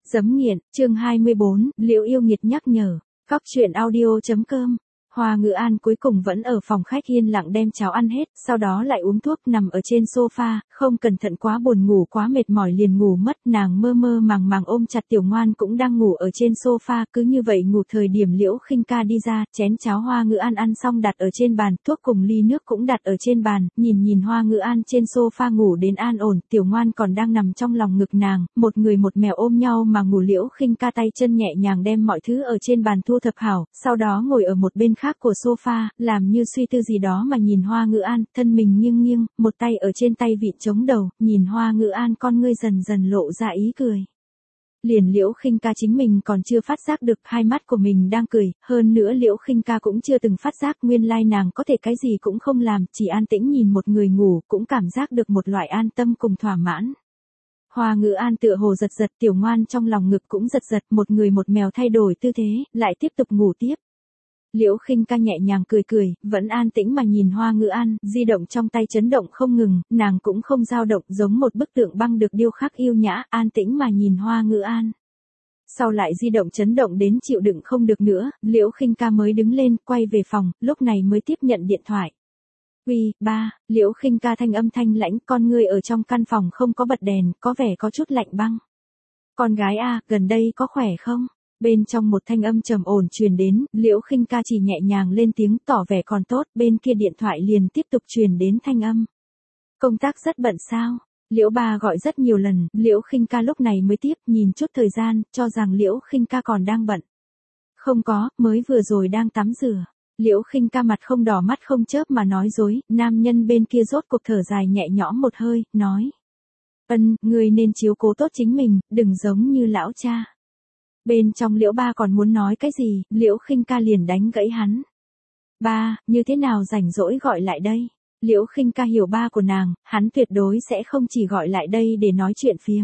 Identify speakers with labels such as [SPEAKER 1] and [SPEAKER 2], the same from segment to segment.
[SPEAKER 1] Dấm nghiện, chương 24, Liễu Yêu Nghiệt nhắc nhở. Cóc truyện audio.com. Hoa Ngữ An cuối cùng vẫn ở phòng khách yên lặng đem cháo ăn hết, sau đó lại uống thuốc nằm ở trên sofa, không cẩn thận quá buồn ngủ quá mệt mỏi liền ngủ mất, nàng mơ mơ màng màng ôm chặt Tiểu Ngoan cũng đang ngủ ở trên sofa, cứ như vậy ngủ. Thời điểm Liễu Khinh Ca đi ra, chén cháo Hoa Ngữ An ăn xong đặt ở trên bàn, thuốc cùng ly nước cũng đặt ở trên bàn, nhìn Hoa Ngữ An trên sofa ngủ đến an ổn, Tiểu Ngoan còn đang nằm trong lòng ngực nàng, một người một mèo ôm nhau mà ngủ. Liễu Khinh Ca tay chân nhẹ nhàng đem mọi thứ ở trên bàn thu thập hảo, sau đó ngồi ở một bên khác của sofa, làm như suy tư gì đó mà nhìn Hoa Ngữ An, thân mình nghiêng nghiêng, một tay ở trên tay vịn chống đầu, nhìn Hoa Ngữ An con ngươi dần dần lộ ra ý cười. Liền Liễu Khinh Ca chính mình còn chưa phát giác được hai mắt của mình đang cười, hơn nữa Liễu Khinh Ca cũng chưa từng phát giác nguyên lai nàng có thể cái gì cũng không làm, chỉ an tĩnh nhìn một người ngủ, cũng cảm giác được một loại an tâm cùng thỏa mãn. Hoa Ngữ An tựa hồ giật giật, Tiểu Ngoan trong lòng ngực cũng giật giật, một người một mèo thay đổi tư thế, lại tiếp tục ngủ tiếp. Liễu Khinh Ca nhẹ nhàng cười cười, vẫn an tĩnh mà nhìn Hoa Ngữ An, di động trong tay chấn động không ngừng, nàng cũng không dao động, giống một bức tượng băng được điêu khắc yêu nhã, an tĩnh mà nhìn Hoa Ngữ An. Sau lại di động chấn động đến chịu đựng không được nữa, Liễu Khinh Ca mới đứng lên, quay về phòng, lúc này mới tiếp nhận điện thoại. Uy, ba, Liễu Khinh Ca thanh âm thanh lãnh, con ngươi ở trong căn phòng không có bật đèn, có vẻ có chút lạnh băng. Con gái a, gần đây có khỏe không? Bên trong một thanh âm trầm ổn truyền đến, Liễu Khinh Ca chỉ nhẹ nhàng lên tiếng tỏ vẻ còn tốt, bên kia điện thoại liền tiếp tục truyền đến thanh âm. Công tác rất bận sao? Liễu ba gọi rất nhiều lần, Liễu Khinh Ca lúc này mới tiếp, nhìn chút thời gian, cho rằng Liễu Khinh Ca còn đang bận. Không có, mới vừa rồi đang tắm rửa. Liễu Khinh Ca mặt không đỏ mắt không chớp mà nói dối, nam nhân bên kia rốt cuộc thở dài nhẹ nhõm một hơi, nói. Ngươi nên chiếu cố tốt chính mình, đừng giống như lão cha. Bên trong Liễu ba còn muốn nói cái gì, Liễu Khinh Ca liền đánh gãy hắn. Ba, như thế nào rảnh rỗi gọi lại đây? Liễu Khinh Ca hiểu ba của nàng, hắn tuyệt đối sẽ không chỉ gọi lại đây để nói chuyện phiếm.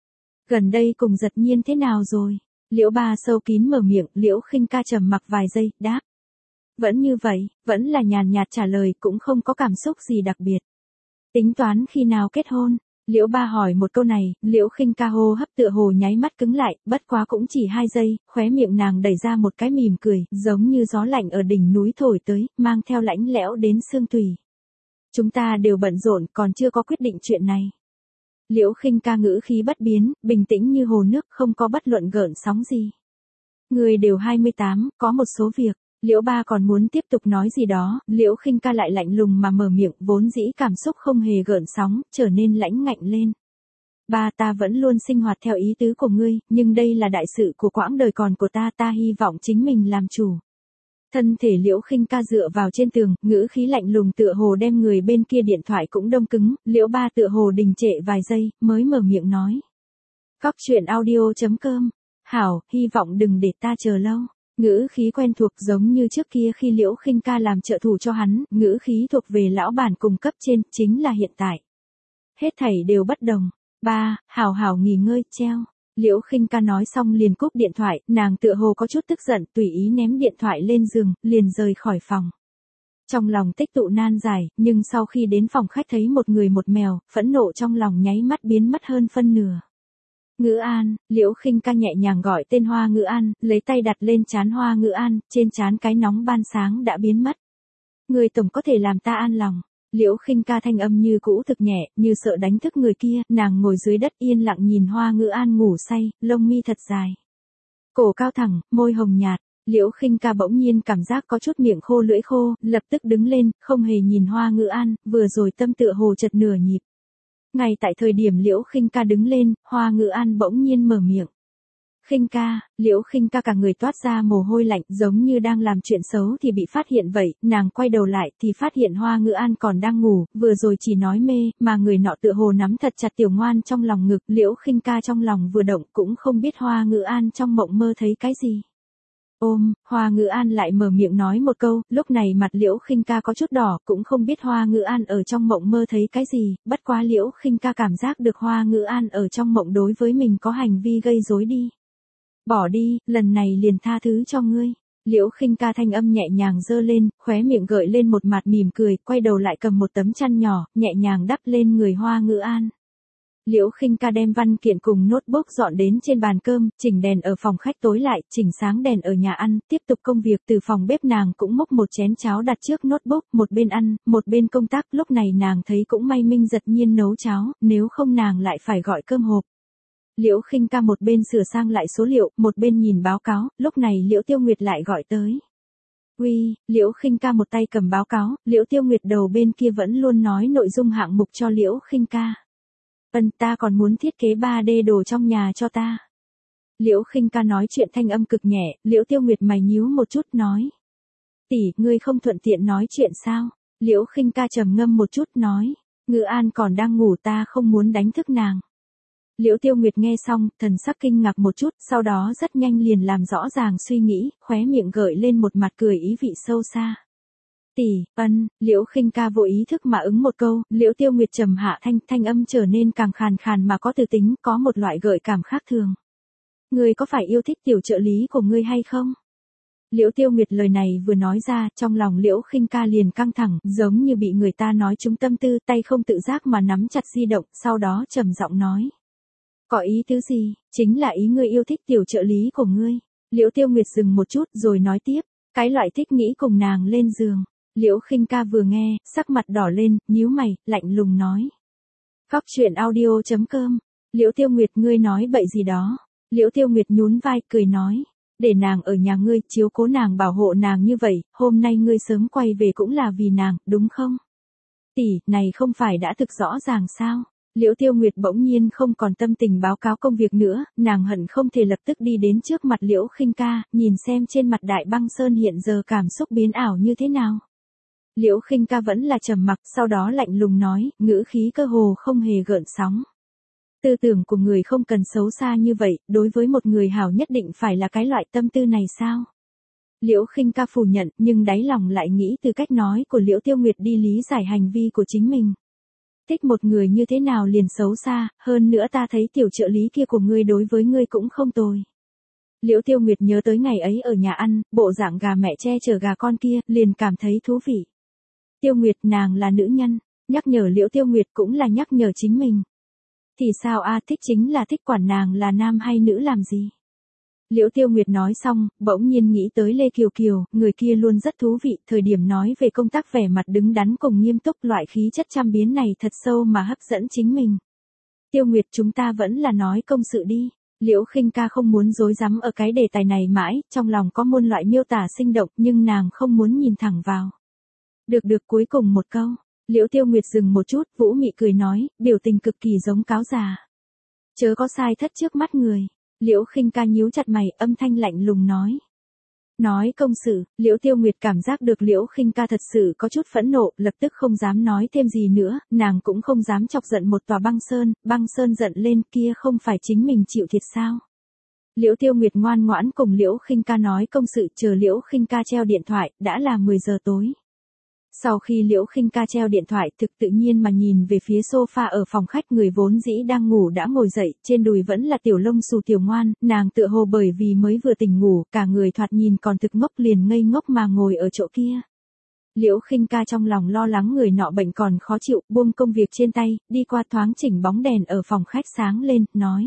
[SPEAKER 1] Gần đây cùng Giật Nhiên thế nào rồi? Liễu ba sâu kín mở miệng, Liễu Khinh Ca trầm mặc vài giây, đáp. Vẫn như vậy, vẫn là nhàn nhạt trả lời, cũng không có cảm xúc gì đặc biệt. Tính toán khi nào kết hôn? Liễu ba hỏi một câu này, Liễu Khinh Ca hô hấp tựa hồ nháy mắt cứng lại, bất quá cũng chỉ 2 giây, khóe miệng nàng đẩy ra một cái mỉm cười, giống như gió lạnh ở đỉnh núi thổi tới, mang theo lãnh lẽo đến xương tủy. Chúng ta đều bận rộn, còn chưa có quyết định chuyện này. Liễu Khinh Ca ngữ khí bất biến, bình tĩnh như hồ nước, không có bất luận gợn sóng gì. Người đều 28, có một số việc. Liễu ba còn muốn tiếp tục nói gì đó, Liễu Khinh Ca lại lạnh lùng mà mở miệng, vốn dĩ cảm xúc không hề gợn sóng, trở nên lãnh ngạnh lên. Ba, ta vẫn luôn sinh hoạt theo ý tứ của ngươi, nhưng đây là đại sự của quãng đời còn của ta, ta hy vọng chính mình làm chủ. Thân thể Liễu Khinh Ca dựa vào trên tường, ngữ khí lạnh lùng tựa hồ đem người bên kia điện thoại cũng đông cứng, Liễu ba tựa hồ đình trệ vài giây, mới mở miệng nói. Cóc truyện audio.com. Hảo, hy vọng đừng để ta chờ lâu. Ngữ khí quen thuộc giống như trước kia khi Liễu Khinh Ca làm trợ thủ cho hắn, ngữ khí thuộc về lão bản cùng cấp trên, chính là hiện tại. Hết thảy đều bất đồng. Ba, hảo hảo nghỉ ngơi, treo. Liễu Khinh Ca nói xong liền cúp điện thoại, nàng tựa hồ có chút tức giận, tùy ý ném điện thoại lên giường, liền rời khỏi phòng. Trong lòng tích tụ nan giải, nhưng sau khi đến phòng khách thấy một người một mèo, phẫn nộ trong lòng nháy mắt biến mất hơn phân nửa. Ngữ An, Liễu Khinh Ca nhẹ nhàng gọi tên Hoa Ngữ An, lấy tay đặt lên trán Hoa Ngữ An, trên trán cái nóng ban sáng đã biến mất. Người tổng có thể làm ta an lòng. Liễu Khinh Ca thanh âm như cũ thực nhẹ, như sợ đánh thức người kia, nàng ngồi dưới đất yên lặng nhìn Hoa Ngữ An ngủ say, lông mi thật dài. Cổ cao thẳng, môi hồng nhạt, Liễu Khinh Ca bỗng nhiên cảm giác có chút miệng khô lưỡi khô, lập tức đứng lên, không hề nhìn Hoa Ngữ An, vừa rồi tâm tựa hồ chật nửa nhịp. Ngay tại thời điểm Liễu Khinh Ca đứng lên, Hoa Ngữ An bỗng nhiên mở miệng. Khinh Ca, Liễu Khinh Ca cả người toát ra mồ hôi lạnh, giống như đang làm chuyện xấu thì bị phát hiện vậy, nàng quay đầu lại thì phát hiện Hoa Ngữ An còn đang ngủ, vừa rồi chỉ nói mê, mà người nọ tựa hồ nắm thật chặt Tiểu Ngoan trong lòng ngực, Liễu Khinh Ca trong lòng vừa động, cũng không biết Hoa Ngữ An trong mộng mơ thấy cái gì. Hoa Ngữ An lại mở miệng nói một câu, lúc này mặt Liễu Khinh Ca có chút đỏ, cũng không biết Hoa Ngữ An ở trong mộng mơ thấy cái gì, bất quá Liễu Khinh Ca cảm giác được Hoa Ngữ An ở trong mộng đối với mình có hành vi gây rối đi. Bỏ đi, lần này liền tha thứ cho ngươi. Liễu Khinh Ca thanh âm nhẹ nhàng giơ lên, khóe miệng gợi lên một mặt mỉm cười, quay đầu lại cầm một tấm chăn nhỏ, nhẹ nhàng đắp lên người Hoa Ngữ An. Liễu Khinh Ca đem văn kiện cùng notebook dọn đến trên bàn cơm, chỉnh đèn ở phòng khách tối lại, chỉnh sáng đèn ở nhà ăn, tiếp tục công việc từ phòng bếp nàng cũng múc một chén cháo đặt trước notebook, một bên ăn, một bên công tác, lúc này nàng thấy cũng may Minh Giật Nhiên nấu cháo, nếu không nàng lại phải gọi cơm hộp. Liễu Khinh Ca một bên sửa sang lại số liệu, một bên nhìn báo cáo, lúc này Liễu Tiêu Nguyệt lại gọi tới. Uy, Liễu Khinh Ca một tay cầm báo cáo, Liễu Tiêu Nguyệt đầu bên kia vẫn luôn nói nội dung hạng mục cho Liễu Khinh Ca. Ta còn muốn thiết kế 3D đồ trong nhà cho ta. Liễu Khinh Ca nói chuyện thanh âm cực nhẹ, Liễu Tiêu Nguyệt mày nhíu một chút nói. Tỷ, ngươi không thuận tiện nói chuyện sao? Liễu Khinh Ca trầm ngâm một chút nói. Ngự An còn đang ngủ ta không muốn đánh thức nàng. Liễu Tiêu Nguyệt nghe xong, thần sắc kinh ngạc một chút, sau đó rất nhanh liền làm rõ ràng suy nghĩ, khóe miệng gợi lên một mặt cười ý vị sâu xa. Tỷ, Liễu Khinh Ca vô ý thức mà ứng một câu, Liễu Tiêu Nguyệt trầm hạ thanh âm trở nên càng khàn khàn mà có từ tính, có một loại gợi cảm khác thường. Ngươi có phải yêu thích tiểu trợ lý của ngươi hay không? Liễu Tiêu Nguyệt lời này vừa nói ra, trong lòng Liễu Khinh Ca liền căng thẳng, giống như bị người ta nói trúng tâm tư, tay không tự giác mà nắm chặt di động, sau đó trầm giọng nói. Có ý tứ gì? Chính là ý ngươi yêu thích tiểu trợ lý của ngươi. Liễu Tiêu Nguyệt dừng một chút rồi nói tiếp, cái loại thích nghĩ cùng nàng lên giường. Liễu Khinh Ca vừa nghe, sắc mặt đỏ lên, nhíu mày, lạnh lùng nói. Cóc truyện audio.com. Liễu Tiêu Nguyệt ngươi nói bậy gì đó. Liễu Tiêu Nguyệt nhún vai, cười nói. Để nàng ở nhà ngươi, chiếu cố nàng bảo hộ nàng như vậy, hôm nay ngươi sớm quay về cũng là vì nàng, đúng không? Tỷ, này không phải đã thực rõ ràng sao? Liễu Tiêu Nguyệt bỗng nhiên không còn tâm tình báo cáo công việc nữa, nàng hận không thể lập tức đi đến trước mặt Liễu Khinh Ca, nhìn xem trên mặt Đại Băng Sơn hiện giờ cảm xúc biến ảo như thế nào. Liễu Khinh Ca vẫn là trầm mặc, sau đó lạnh lùng nói, ngữ khí cơ hồ không hề gợn sóng. Tư tưởng của người không cần xấu xa như vậy, đối với một người hảo nhất định phải là cái loại tâm tư này sao? Liễu Khinh Ca phủ nhận, nhưng đáy lòng lại nghĩ từ cách nói của Liễu Tiêu Nguyệt đi lý giải hành vi của chính mình. Thích một người như thế nào liền xấu xa, hơn nữa ta thấy tiểu trợ lý kia của ngươi đối với ngươi cũng không tồi. Liễu Tiêu Nguyệt nhớ tới ngày ấy ở nhà ăn, bộ dạng gà mẹ che chở gà con kia, liền cảm thấy thú vị. Tiêu Nguyệt nàng là nữ nhân, nhắc nhở Liễu Tiêu Nguyệt cũng là nhắc nhở chính mình. Thì sao thích chính là thích quản nàng là nam hay nữ làm gì? Liễu Tiêu Nguyệt nói xong, bỗng nhiên nghĩ tới Lê Kiều Kiều, người kia luôn rất thú vị, thời điểm nói về công tác vẻ mặt đứng đắn cùng nghiêm túc, loại khí chất trăm biến này thật sâu mà hấp dẫn chính mình. Tiêu Nguyệt chúng ta vẫn là nói công sự đi. Liễu Khinh Ca không muốn rối rắm ở cái đề tài này mãi, trong lòng có muôn loại miêu tả sinh động nhưng nàng không muốn nhìn thẳng vào. Được cuối cùng một câu. Liễu Tiêu Nguyệt dừng một chút, vũ mị cười nói, biểu tình cực kỳ giống cáo già. Chớ có sai thất trước mắt người. Liễu Khinh Ca nhíu chặt mày, âm thanh lạnh lùng nói. Nói công sự, Liễu Tiêu Nguyệt cảm giác được Liễu Khinh Ca thật sự có chút phẫn nộ, lập tức không dám nói thêm gì nữa, nàng cũng không dám chọc giận một tòa băng sơn giận lên kia không phải chính mình chịu thiệt sao. Liễu Tiêu Nguyệt ngoan ngoãn cùng Liễu Khinh Ca nói công sự, chờ Liễu Khinh Ca treo điện thoại, đã là 10 giờ tối. Sau khi Liễu Khinh Ca treo điện thoại, thực tự nhiên mà nhìn về phía sofa ở phòng khách, người vốn dĩ đang ngủ đã ngồi dậy, trên đùi vẫn là tiểu lông xù tiểu ngoan, nàng tựa hồ bởi vì mới vừa tỉnh ngủ, cả người thoạt nhìn còn thực ngốc liền ngây ngốc mà ngồi ở chỗ kia. Liễu Khinh Ca trong lòng lo lắng người nọ bệnh còn khó chịu, buông công việc trên tay, đi qua thoáng chỉnh bóng đèn ở phòng khách sáng lên, nói.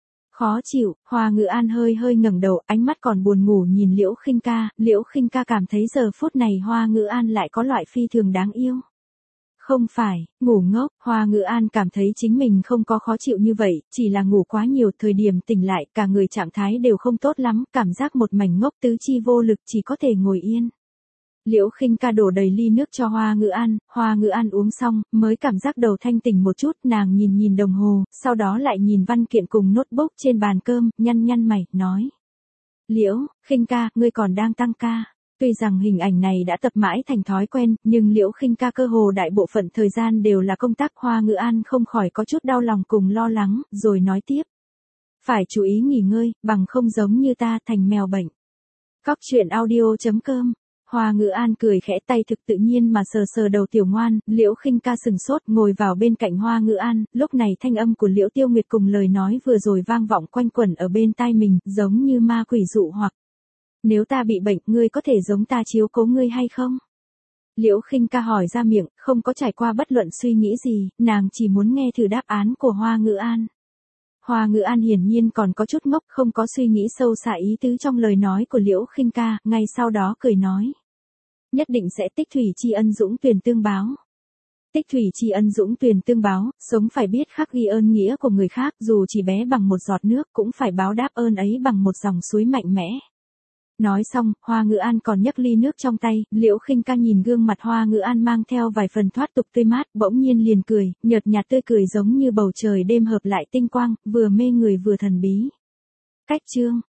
[SPEAKER 1] Khó chịu, Hoa Ngữ An hơi ngẩng đầu, ánh mắt còn buồn ngủ nhìn Liễu Khinh Ca, Liễu Khinh Ca cảm thấy giờ phút này Hoa Ngữ An lại có loại phi thường đáng yêu. Không phải, ngủ ngốc, Hoa Ngữ An cảm thấy chính mình không có khó chịu như vậy, chỉ là ngủ quá nhiều, thời điểm tỉnh lại, cả người trạng thái đều không tốt lắm, cảm giác một mảnh ngốc tứ chi vô lực, chỉ có thể ngồi yên. Liễu Khinh Ca đổ đầy ly nước cho Hoa Ngữ An uống xong, mới cảm giác đầu thanh tỉnh một chút, nàng nhìn đồng hồ, sau đó lại nhìn văn kiện cùng notebook trên bàn cơm, nhăn mày, nói. Liễu, Khinh Ca, ngươi còn đang tăng ca. Tuy rằng hình ảnh này đã tập mãi thành thói quen, nhưng Liễu Khinh Ca cơ hồ đại bộ phận thời gian đều là công tác. Hoa Ngữ An không khỏi có chút đau lòng cùng lo lắng, rồi nói tiếp. Phải chú ý nghỉ ngơi, bằng không giống như ta thành mèo bệnh. Cóc truyện audio.com. Hoa Ngữ An cười khẽ, tay thực tự nhiên mà sờ đầu tiểu ngoan, Liễu Khinh Ca sừng sốt ngồi vào bên cạnh Hoa Ngữ An, lúc này thanh âm của Liễu Tiêu Nguyệt cùng lời nói vừa rồi vang vọng quanh quẩn ở bên tai mình, giống như ma quỷ dụ hoặc. Nếu ta bị bệnh, ngươi có thể giống ta chiếu cố ngươi hay không? Liễu Khinh Ca hỏi ra miệng, không có trải qua bất luận suy nghĩ gì, nàng chỉ muốn nghe thử đáp án của Hoa Ngữ An. Hoa Ngữ An hiển nhiên còn có chút ngốc, không có suy nghĩ sâu xa ý tứ trong lời nói của Liễu Khinh Ca, ngay sau đó cười nói. Nhất định sẽ tích thủy tri ân dũng tuyền tương báo. Tích thủy tri ân dũng tuyền tương báo, sống phải biết khắc ghi ơn nghĩa của người khác, dù chỉ bé bằng một giọt nước cũng phải báo đáp ơn ấy bằng một dòng suối mạnh mẽ. Nói xong, Hoa Ngữ An còn nhấc ly nước trong tay, Liễu Khinh Ca nhìn gương mặt Hoa Ngữ An mang theo vài phần thoát tục tươi mát, bỗng nhiên liền cười, nhợt nhạt tươi cười giống như bầu trời đêm hợp lại tinh quang, vừa mê người vừa thần bí. Cách chương